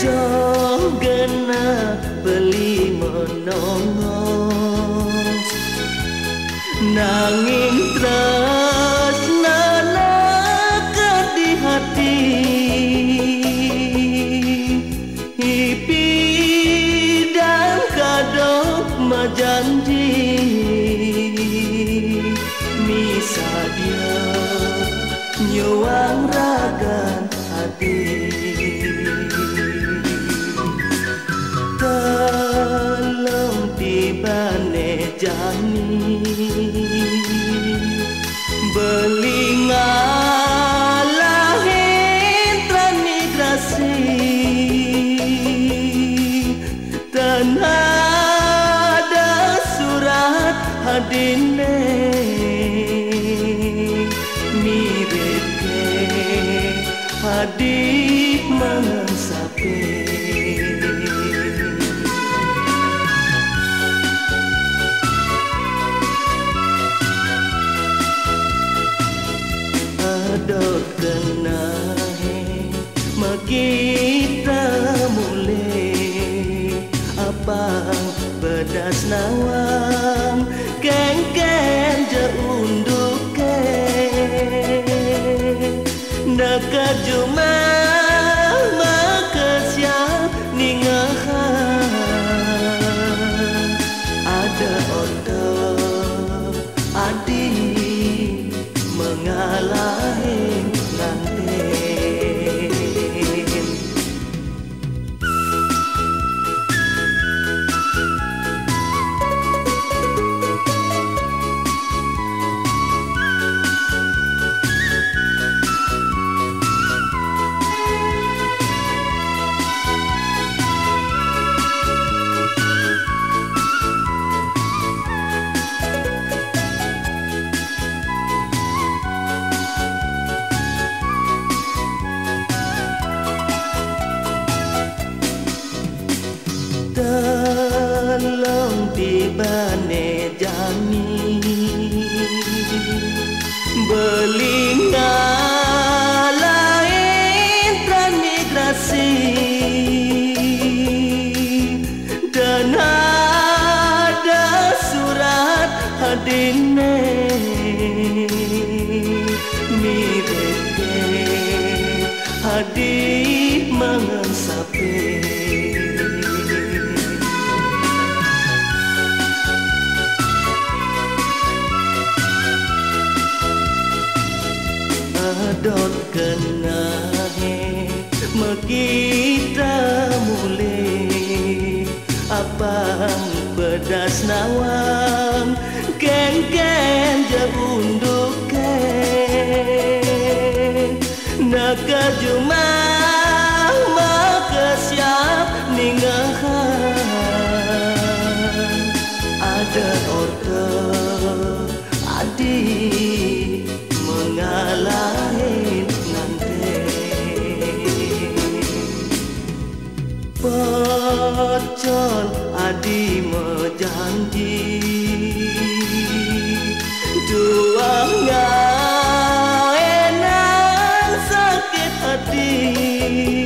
gena beli menongos nanging tresna lekat di hati ipi dan kadok majanji misa dia nyuang ragan hati telung tibane jani belingalah transmigrasi tanada surat hadine mirip ke hadik mensape adot kenahe makita mulai apang pedas nawang keng-keng je unduke dekat juma makasiap ningahan ada otak adik mengalahin ngantin telung tibane jani belingalah transmigrasi dan ada surat hadine mirip ke hadik mengensape adot kenahe makita mulai apang pedas nawang keng-keng je unduke naka juma makasiap ningahan ada order adik mengalahin ngantin pocol adi mejanji dua enang sakit hati